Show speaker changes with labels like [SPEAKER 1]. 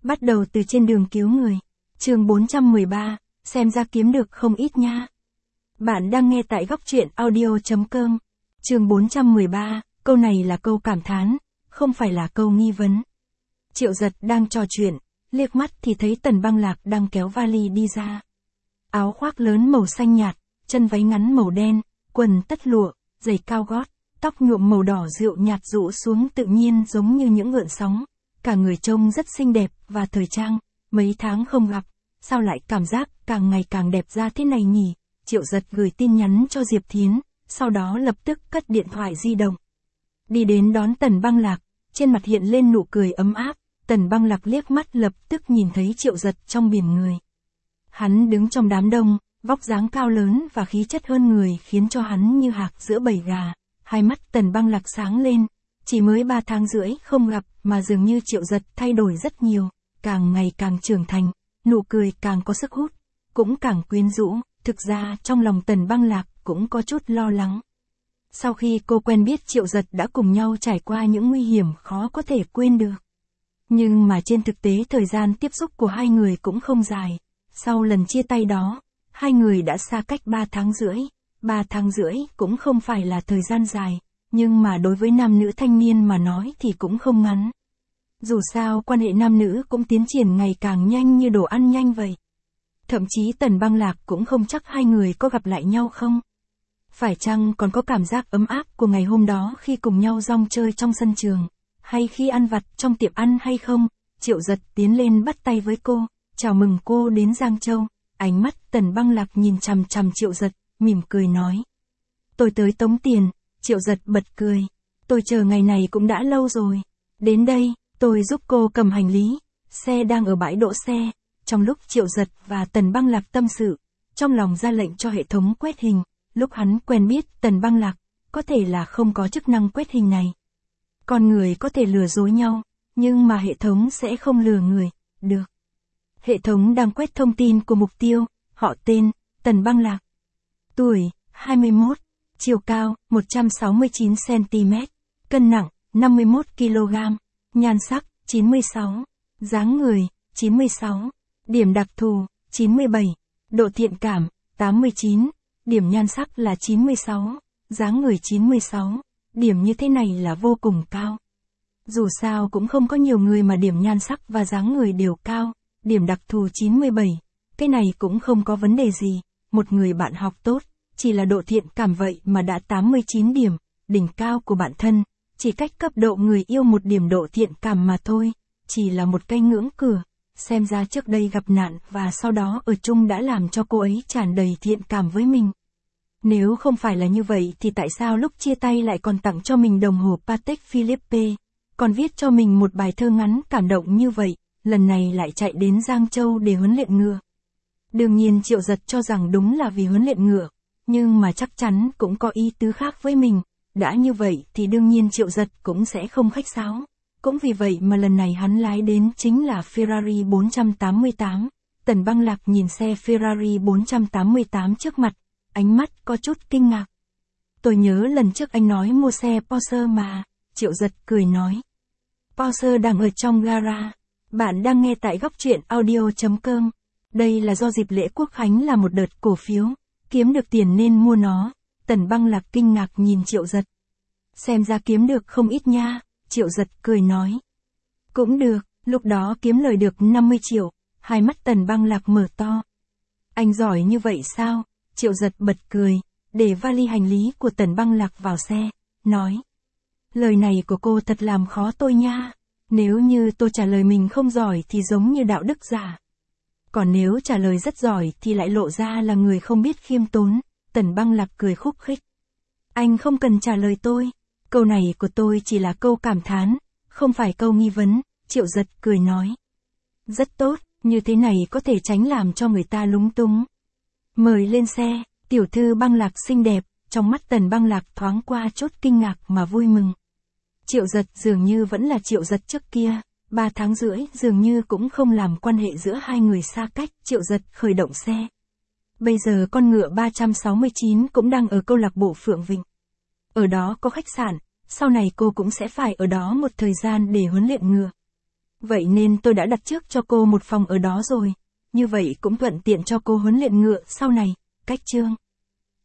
[SPEAKER 1] Bắt đầu từ trên đường cứu người. Chương 413, xem ra kiếm được không ít nha. Bạn đang nghe tại góc truyện audio.com. Chương 413, câu này là câu cảm thán, không phải là câu nghi vấn. Triệu Giật đang trò chuyện, liếc mắt thì thấy Tần Băng Lạc đang kéo vali đi ra. Áo khoác lớn màu xanh nhạt, chân váy ngắn màu đen, quần tất lụa, giày cao gót, tóc nhuộm màu đỏ rượu nhạt rũ xuống tự nhiên giống như những gợn sóng. Cả người trông rất xinh đẹp và thời trang, mấy tháng không gặp, sao lại cảm giác càng ngày càng đẹp ra thế này nhỉ? Triệu Giật gửi tin nhắn cho Diệp Thiến, sau đó lập tức cất điện thoại di động. Đi đến đón Tần Băng Lạc, trên mặt hiện lên nụ cười ấm áp, Tần Băng Lạc liếc mắt lập tức nhìn thấy Triệu Giật trong biển người. Hắn đứng trong đám đông, vóc dáng cao lớn và khí chất hơn người khiến cho hắn như hạc giữa bầy gà, hai mắt Tần Băng Lạc sáng lên. Chỉ mới 3 tháng rưỡi không gặp mà dường như Triệu Giật thay đổi rất nhiều, càng ngày càng trưởng thành, nụ cười càng có sức hút, cũng càng quyến rũ. Thực ra trong lòng Tần Băng Lạc cũng có chút lo lắng. Sau khi cô quen biết Triệu Giật đã cùng nhau trải qua những nguy hiểm khó có thể quên được. Nhưng mà trên thực tế thời gian tiếp xúc của hai người cũng không dài. Sau lần chia tay đó, hai người đã xa cách 3 tháng rưỡi. 3 tháng rưỡi cũng không phải là thời gian dài, nhưng mà đối với nam nữ thanh niên mà nói thì cũng không ngắn. Dù sao quan hệ nam nữ cũng tiến triển ngày càng nhanh như đồ ăn nhanh vậy. Thậm chí Tần Băng Lạc cũng không chắc hai người có gặp lại nhau không. Phải chăng còn có cảm giác ấm áp của ngày hôm đó khi cùng nhau rong chơi trong sân trường, hay khi ăn vặt trong tiệm ăn hay không? Triệu Giật tiến lên bắt tay với cô, chào mừng cô đến Giang Châu. Ánh mắt Tần Băng Lạc nhìn chằm chằm Triệu Giật, mỉm cười nói. Tôi tới tống tiền. Triệu Giật bật cười. Tôi chờ ngày này cũng đã lâu rồi. Đến đây, tôi giúp cô cầm hành lý. Xe đang ở bãi đỗ xe. Trong lúc Triệu Giật và Tần Băng Lạc tâm sự, trong lòng ra lệnh cho hệ thống quét hình. Lúc hắn quen biết Tần Băng Lạc, có thể là không có chức năng quét hình này. Con người có thể lừa dối nhau, nhưng mà hệ thống sẽ không lừa người, được. Hệ thống đang quét thông tin của mục tiêu, họ tên, Tần Băng Lạc. Tuổi, 21. Chiều cao, 169cm, cân nặng, 51kg, nhan sắc, 96, dáng người, 96, điểm đặc thù, 97, độ thiện cảm, 89, điểm nhan sắc là 96, dáng người 96, điểm như thế này là vô cùng cao. Dù sao cũng không có nhiều người mà điểm nhan sắc và dáng người đều cao, điểm đặc thù 97, cái này cũng không có vấn đề gì, một người bạn học tốt. Chỉ là độ thiện cảm vậy mà đã 89 điểm, đỉnh cao của bản thân, chỉ cách cấp độ người yêu một điểm độ thiện cảm mà thôi, chỉ là một cây ngưỡng cửa, xem ra trước đây gặp nạn và sau đó ở chung đã làm cho cô ấy tràn đầy thiện cảm với mình. Nếu không phải là như vậy thì tại sao lúc chia tay lại còn tặng cho mình đồng hồ Patek Philippe, còn viết cho mình một bài thơ ngắn cảm động như vậy, lần này lại chạy đến Giang Châu để huấn luyện ngựa. Đương nhiên Triệu Giật cho rằng đúng là vì huấn luyện ngựa. Nhưng mà chắc chắn cũng có ý tứ khác với mình, đã như vậy thì đương nhiên Triệu Giật cũng sẽ không khách sáo. Cũng vì vậy mà lần này hắn lái đến chính là Ferrari 488. Tần Băng Lạc nhìn xe Ferrari 488 trước mặt, ánh mắt có chút kinh ngạc. Tôi nhớ lần trước anh nói mua xe Porsche mà, Triệu Giật cười nói. Porsche đang ở trong gara. Bạn đang nghe tại góc truyện audio.com. Đây là do dịp lễ Quốc Khánh là một đợt cổ phiếu. Kiếm được tiền nên mua nó. Tần Băng Lạc kinh ngạc nhìn Triệu Giật. Xem ra kiếm được không ít nha, Triệu Giật cười nói. Cũng được, lúc đó kiếm lời được 50 triệu, hai mắt Tần Băng Lạc mở to. Anh giỏi như vậy sao? Triệu Giật bật cười, để vali hành lý của Tần Băng Lạc vào xe, nói. Lời này của cô thật làm khó tôi nha, nếu như tôi trả lời mình không giỏi thì giống như đạo đức giả. Còn nếu trả lời rất giỏi thì lại lộ ra là người không biết khiêm tốn, Tần Băng Lạc cười khúc khích. Anh không cần trả lời tôi, câu này của tôi chỉ là câu cảm thán, không phải câu nghi vấn, Triệu Giật cười nói. Rất tốt, như thế này có thể tránh làm cho người ta lúng túng. Mời lên xe, tiểu thư Băng Lạc xinh đẹp, trong mắt Tần Băng Lạc thoáng qua chút kinh ngạc mà vui mừng. Triệu Giật dường như vẫn là Triệu Giật trước kia. 3 tháng rưỡi dường như cũng không làm quan hệ giữa hai người xa cách. Triệu Giật khởi động xe. Bây giờ con ngựa 369 cũng đang ở câu lạc bộ Phượng Vịnh. Ở đó có khách sạn, sau này cô cũng sẽ phải ở đó một thời gian để huấn luyện ngựa. Vậy nên tôi đã đặt trước cho cô một phòng ở đó rồi. Như vậy cũng thuận tiện cho cô huấn luyện ngựa sau này. Cách chương